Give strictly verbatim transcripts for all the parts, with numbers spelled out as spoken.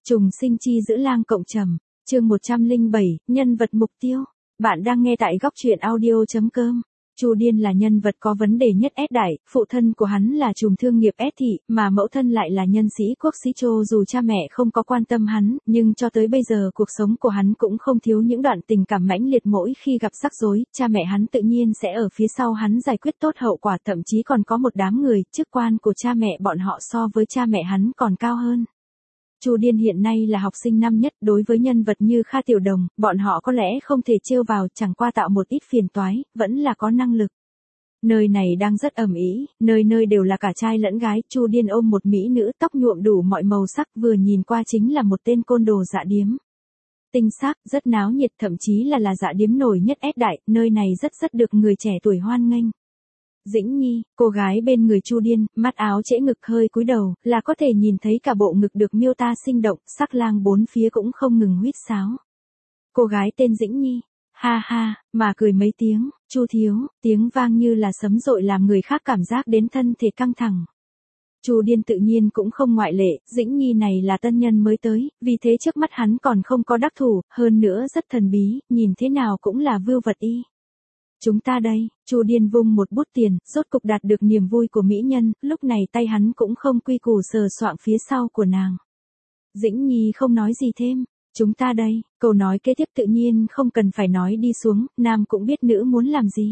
Trùng sinh chi giữ lang cộng trầm, chương một trăm lẻ bảy, nhân vật mục tiêu. Bạn đang nghe tại góc truyện audio chấm com. Chu Điên là nhân vật có vấn đề nhất S Đại, phụ thân của hắn là trùm thương nghiệp S Thị, mà mẫu thân lại là nhân sĩ quốc sĩ Chô. Dù cha mẹ không có quan tâm hắn, nhưng cho tới bây giờ cuộc sống của hắn cũng không thiếu những đoạn tình cảm mãnh liệt. Mỗi khi gặp rắc rối, cha mẹ hắn tự nhiên sẽ ở phía sau hắn giải quyết tốt hậu quả, thậm chí còn có một đám người, chức quan của cha mẹ bọn họ so với cha mẹ hắn còn cao hơn. Chu Điên hiện nay là học sinh năm nhất, đối với nhân vật như Kha Tiểu Đồng, bọn họ có lẽ không thể trêu vào, chẳng qua tạo một ít phiền toái, vẫn là có năng lực. Nơi này đang rất ầm ĩ, nơi nơi đều là cả trai lẫn gái. Chu Điên ôm một mỹ nữ tóc nhuộm đủ mọi màu sắc, vừa nhìn qua chính là một tên côn đồ dạ điếm. Tinh xác, rất náo nhiệt, thậm chí là là dạ điếm nổi nhất S Đại, nơi này rất rất được người trẻ tuổi hoan nghênh. Dĩnh Nhi, cô gái bên người Chu Điên, mắt áo trễ ngực hơi cúi đầu, là có thể nhìn thấy cả bộ ngực được miêu tả sinh động, sắc lang bốn phía cũng không ngừng huýt sáo. Cô gái tên Dĩnh Nhi, ha ha, mà cười mấy tiếng, Chu thiếu, tiếng vang như là sấm dội làm người khác cảm giác đến thân thể căng thẳng. Chu Điên tự nhiên cũng không ngoại lệ, Dĩnh Nhi này là tân nhân mới tới, vì thế trước mắt hắn còn không có đắc thủ, hơn nữa rất thần bí, nhìn thế nào cũng là vưu vật y. Chúng ta đây, Chu Điên vung một bút tiền, rốt cục đạt được niềm vui của mỹ nhân, lúc này tay hắn cũng không quy củ sờ soạng phía sau của nàng. Dĩnh Nhi không nói gì thêm, chúng ta đây, câu nói kế tiếp tự nhiên không cần phải nói đi xuống, nam cũng biết nữ muốn làm gì.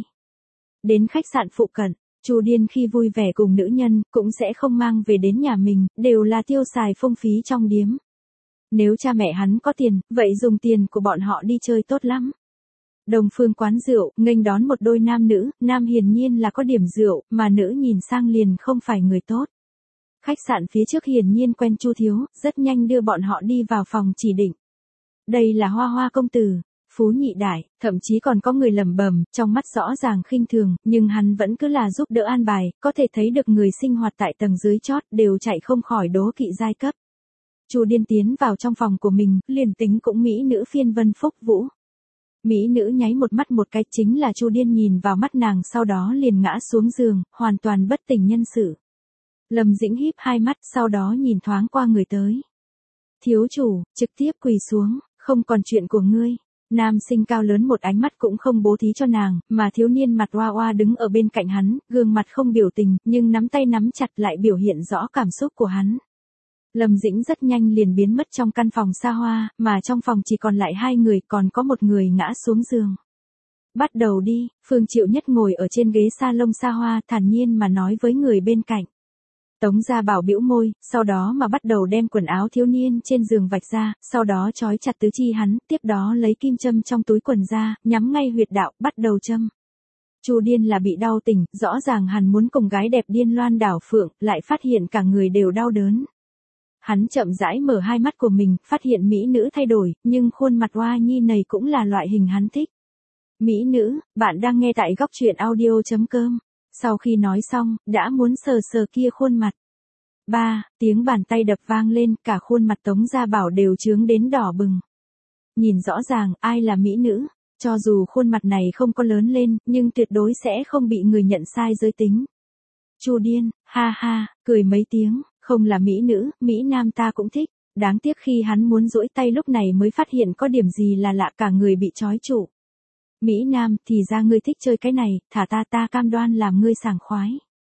Đến khách sạn phụ cận, Chu Điên khi vui vẻ cùng nữ nhân, cũng sẽ không mang về đến nhà mình, đều là tiêu xài phung phí trong điếm. Nếu cha mẹ hắn có tiền, vậy dùng tiền của bọn họ đi chơi tốt lắm. Đồng Phương quán rượu, nghênh đón một đôi nam nữ, nam hiển nhiên là có điểm rượu, mà nữ nhìn sang liền không phải người tốt. Khách sạn phía trước hiển nhiên quen Chu thiếu, rất nhanh đưa bọn họ đi vào phòng chỉ định. Đây là Hoa Hoa công tử, Phú Nhị Đại, thậm chí còn có người lẩm bẩm, trong mắt rõ ràng khinh thường, nhưng hắn vẫn cứ là giúp đỡ an bài, có thể thấy được người sinh hoạt tại tầng dưới chót đều chạy không khỏi đố kỵ giai cấp. Chu Điên tiến vào trong phòng của mình, liền tính cũng mỹ nữ phiên vân phúc vũ. Mỹ nữ nháy một mắt một cái, chính là Chu Điên nhìn vào mắt nàng sau đó liền ngã xuống giường, hoàn toàn bất tỉnh nhân sự. Lâm Dĩnh híp hai mắt, sau đó nhìn thoáng qua người tới. Thiếu chủ, trực tiếp quỳ xuống, không còn chuyện của ngươi. Nam sinh cao lớn một ánh mắt cũng không bố thí cho nàng, mà thiếu niên mặt oa oa đứng ở bên cạnh hắn, gương mặt không biểu tình, nhưng nắm tay nắm chặt lại biểu hiện rõ cảm xúc của hắn. Lâm Dĩnh rất nhanh liền biến mất trong căn phòng xa hoa, mà trong phòng chỉ còn lại hai người, còn có một người ngã xuống giường. Bắt đầu đi, Phương Triệu Nhất ngồi ở trên ghế salon xa hoa, thản nhiên mà nói với người bên cạnh. Tống Gia Bảo bĩu môi, sau đó mà bắt đầu đem quần áo thiếu niên trên giường vạch ra, sau đó trói chặt tứ chi hắn, tiếp đó lấy kim châm trong túi quần ra, nhắm ngay huyệt đạo, bắt đầu châm. Chu Điên là bị đau tỉnh, rõ ràng hắn muốn cùng gái đẹp điên loan đảo phượng, lại phát hiện cả người đều đau đớn. Hắn chậm rãi mở hai mắt của mình, phát hiện mỹ nữ thay đổi, nhưng khuôn mặt oa nhi này cũng là loại hình hắn thích. Mỹ nữ, bạn đang nghe tại góc truyện audio chấm com. Sau khi nói xong, đã muốn sờ sờ kia khuôn mặt. Ba, tiếng bàn tay đập vang lên, cả khuôn mặt Tống Gia Bảo đều chướng đến đỏ bừng. Nhìn rõ ràng, ai là mỹ nữ, cho dù khuôn mặt này không có lớn lên, nhưng tuyệt đối sẽ không bị người nhận sai giới tính. Chu Điên, ha ha, cười mấy tiếng. Không là mỹ nữ, mỹ nam ta cũng thích, đáng tiếc khi hắn muốn duỗi tay lúc này mới phát hiện có điểm gì là lạ, cả người bị trói trụ. Mỹ nam, thì ra ngươi thích chơi cái này, thả ta ta cam đoan làm ngươi sảng khoái.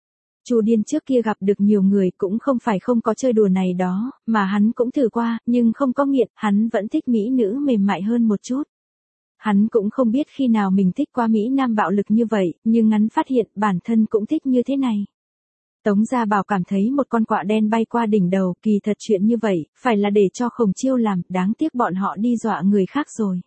Chu Điên trước kia gặp được nhiều người cũng không phải không có chơi đùa này đó, mà hắn cũng thử qua, nhưng không có nghiện, hắn vẫn thích mỹ nữ mềm mại hơn một chút. Hắn cũng không biết khi nào mình thích qua mỹ nam bạo lực như vậy, nhưng hắn phát hiện bản thân cũng thích như thế này. Tống Gia Bảo cảm thấy một con quạ đen bay qua đỉnh đầu, kỳ thật chuyện như vậy, phải là để cho Khổng Chiêu làm, đáng tiếc bọn họ đi dọa người khác rồi.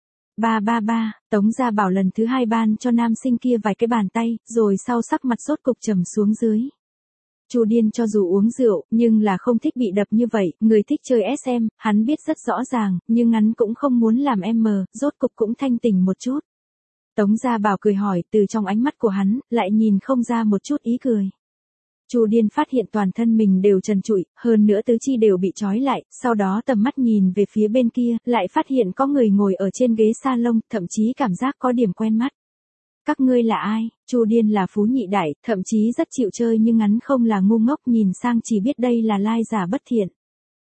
Ba ba ba, Tống Gia Bảo lần thứ hai ban cho nam sinh kia vài cái bàn tay, rồi sau sắc mặt sốt cục trầm xuống dưới. Chu Điên cho dù uống rượu, nhưng là không thích bị đập như vậy, người thích chơi ét em, hắn biết rất rõ ràng, nhưng hắn cũng không muốn làm em mờ, rốt cục cũng thanh tỉnh một chút. Tống Gia Bảo cười hỏi, từ trong ánh mắt của hắn, lại nhìn không ra một chút ý cười. Chu Điên phát hiện toàn thân mình đều trần trụi, hơn nữa tứ chi đều bị trói lại, sau đó tầm mắt nhìn về phía bên kia, lại phát hiện có người ngồi ở trên ghế salon, thậm chí cảm giác có điểm quen mắt. Các ngươi là ai? Chu Điên là Phú Nhị Đại, thậm chí rất chịu chơi nhưng hắn không là ngu ngốc, nhìn sang chỉ biết đây là lai giả bất thiện.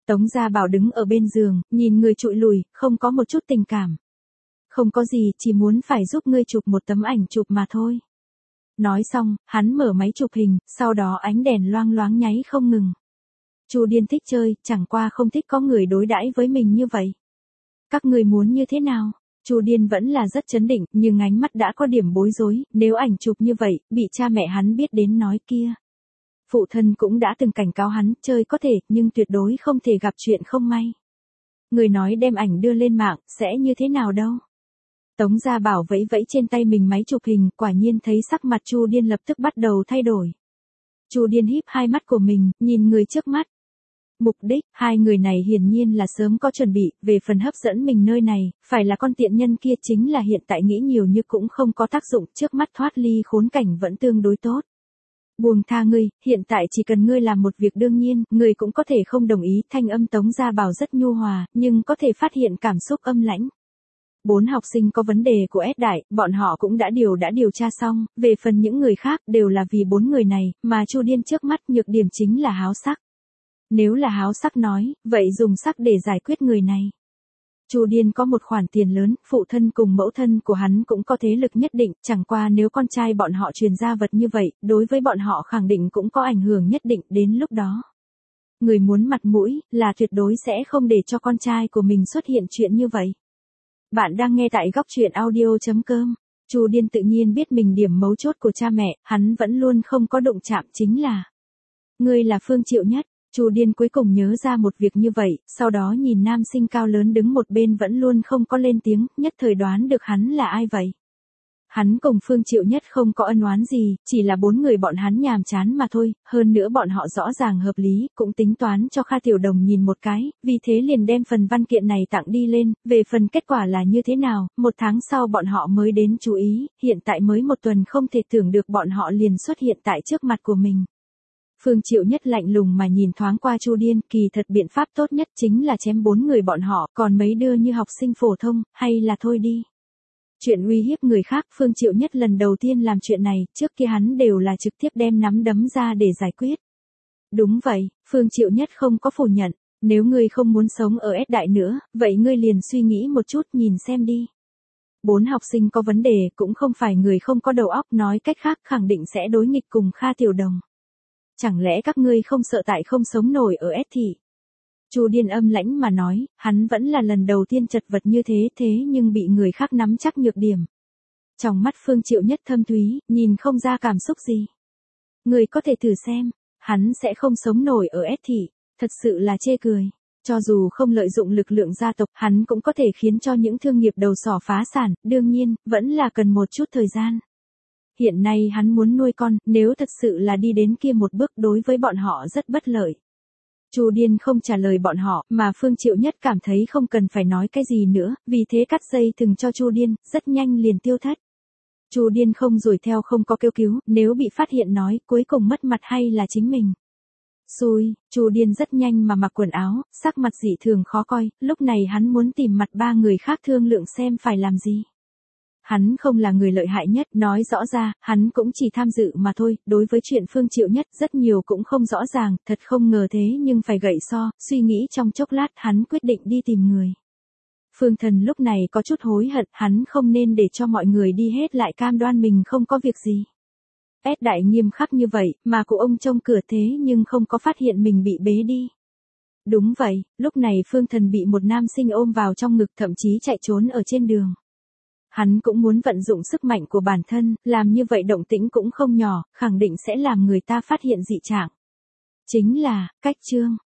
Tống Gia Bảo đứng ở bên giường, nhìn người trụi lùi, không có một chút tình cảm. Không có gì, chỉ muốn phải giúp ngươi chụp một tấm ảnh chụp mà thôi. Nói xong, hắn mở máy chụp hình, sau đó ánh đèn loang loáng nháy không ngừng. Chu Điên thích chơi, chẳng qua không thích có người đối đãi với mình như vậy. Các người muốn như thế nào? Chu Điên vẫn là rất chấn định, nhưng ánh mắt đã có điểm bối rối, nếu ảnh chụp như vậy, bị cha mẹ hắn biết đến nói kia. Phụ thân cũng đã từng cảnh cáo hắn, chơi có thể, nhưng tuyệt đối không thể gặp chuyện không may. Người nói đem ảnh đưa lên mạng, sẽ như thế nào đâu? Tống Gia Bảo vẫy vẫy trên tay mình máy chụp hình, quả nhiên thấy sắc mặt Chu Điên lập tức bắt đầu thay đổi. Chu Điên híp hai mắt của mình, nhìn người trước mắt. Mục đích, hai người này hiển nhiên là sớm có chuẩn bị, về phần hấp dẫn mình nơi này, phải là con tiện nhân kia chính là hiện tại nghĩ nhiều như cũng không có tác dụng, trước mắt thoát ly khốn cảnh vẫn tương đối tốt. Buông tha ngươi, hiện tại chỉ cần ngươi làm một việc đương nhiên, ngươi cũng có thể không đồng ý, thanh âm Tống Gia Bảo rất nhu hòa, nhưng có thể phát hiện cảm xúc âm lãnh. Bốn học sinh có vấn đề của S đại, bọn họ cũng đã điều đã điều tra xong, về phần những người khác đều là vì bốn người này, mà Chu Điên trước mắt nhược điểm chính là háo sắc. Nếu là háo sắc nói, vậy dùng sắc để giải quyết người này. Chu Điên có một khoản tiền lớn, phụ thân cùng mẫu thân của hắn cũng có thế lực nhất định, chẳng qua nếu con trai bọn họ truyền ra vật như vậy, đối với bọn họ khẳng định cũng có ảnh hưởng nhất định đến lúc đó. Người muốn mặt mũi, là tuyệt đối sẽ không để cho con trai của mình xuất hiện chuyện như vậy. Bạn đang nghe tại góc truyện audio chấm com. Chu Điên tự nhiên biết mình điểm mấu chốt của cha mẹ, hắn vẫn luôn không có đụng chạm chính là. Ngươi là Phương Triệu Nhất. Chu Điên cuối cùng nhớ ra một việc như vậy, sau đó nhìn nam sinh cao lớn đứng một bên vẫn luôn không có lên tiếng, nhất thời đoán được hắn là ai vậy. Hắn cùng Phương Triệu Nhất không có ân oán gì, chỉ là bốn người bọn hắn nhàm chán mà thôi, hơn nữa bọn họ rõ ràng hợp lý, cũng tính toán cho Kha Tiểu Đồng nhìn một cái, vì thế liền đem phần văn kiện này tặng đi lên, về phần kết quả là như thế nào, một tháng sau bọn họ mới đến chú ý, hiện tại mới một tuần không thể tưởng được bọn họ liền xuất hiện tại trước mặt của mình. Phương Triệu Nhất lạnh lùng mà nhìn thoáng qua Chu Điên, kỳ thật biện pháp tốt nhất chính là chém bốn người bọn họ, còn mấy đứa như học sinh phổ thông, hay là thôi đi. Chuyện uy hiếp người khác, Phương Triệu Nhất lần đầu tiên làm chuyện này, trước kia hắn đều là trực tiếp đem nắm đấm ra để giải quyết. Đúng vậy, Phương Triệu Nhất không có phủ nhận, nếu ngươi không muốn sống ở S đại nữa, vậy ngươi liền suy nghĩ một chút nhìn xem đi. Bốn học sinh có vấn đề, cũng không phải người không có đầu óc, nói cách khác khẳng định sẽ đối nghịch cùng Kha Tiểu Đồng. Chẳng lẽ các ngươi không sợ tại không sống nổi ở S thị? Chu Điên âm lãnh mà nói, hắn vẫn là lần đầu tiên chật vật như thế thế nhưng bị người khác nắm chắc nhược điểm. Trong mắt Phương Triệu Nhất thâm thúy, nhìn không ra cảm xúc gì. Người có thể thử xem, hắn sẽ không sống nổi ở S thị, thật sự là chê cười. Cho dù không lợi dụng lực lượng gia tộc, hắn cũng có thể khiến cho những thương nghiệp đầu sỏ phá sản, đương nhiên, vẫn là cần một chút thời gian. Hiện nay hắn muốn nuôi con, nếu thật sự là đi đến kia một bước đối với bọn họ rất bất lợi. Chu Điên không trả lời bọn họ, mà Phương Triệu Nhất cảm thấy không cần phải nói cái gì nữa, vì thế cắt dây thừng cho Chu Điên, rất nhanh liền tiêu thất. Chu Điên không đuổi theo không có kêu cứu, nếu bị phát hiện nói, cuối cùng mất mặt hay là chính mình. Xui, Chu Điên rất nhanh mà mặc quần áo, sắc mặt dị thường khó coi, lúc này hắn muốn tìm mặt ba người khác thương lượng xem phải làm gì. Hắn không là người lợi hại nhất, nói rõ ra, hắn cũng chỉ tham dự mà thôi, đối với chuyện Phương Triệu Nhất rất nhiều cũng không rõ ràng, thật không ngờ thế nhưng phải gậy so, suy nghĩ trong chốc lát hắn quyết định đi tìm người. Phương Thần lúc này có chút hối hận, hắn không nên để cho mọi người đi hết lại cam đoan mình không có việc gì. S đại nghiêm khắc như vậy, mà cụ ông trông cửa thế nhưng không có phát hiện mình bị bế đi. Đúng vậy, lúc này Phương Thần bị một nam sinh ôm vào trong ngực thậm chí chạy trốn ở trên đường. Hắn cũng muốn vận dụng sức mạnh của bản thân, làm như vậy động tĩnh cũng không nhỏ, khẳng định sẽ làm người ta phát hiện dị trạng. Chính là, cách chương.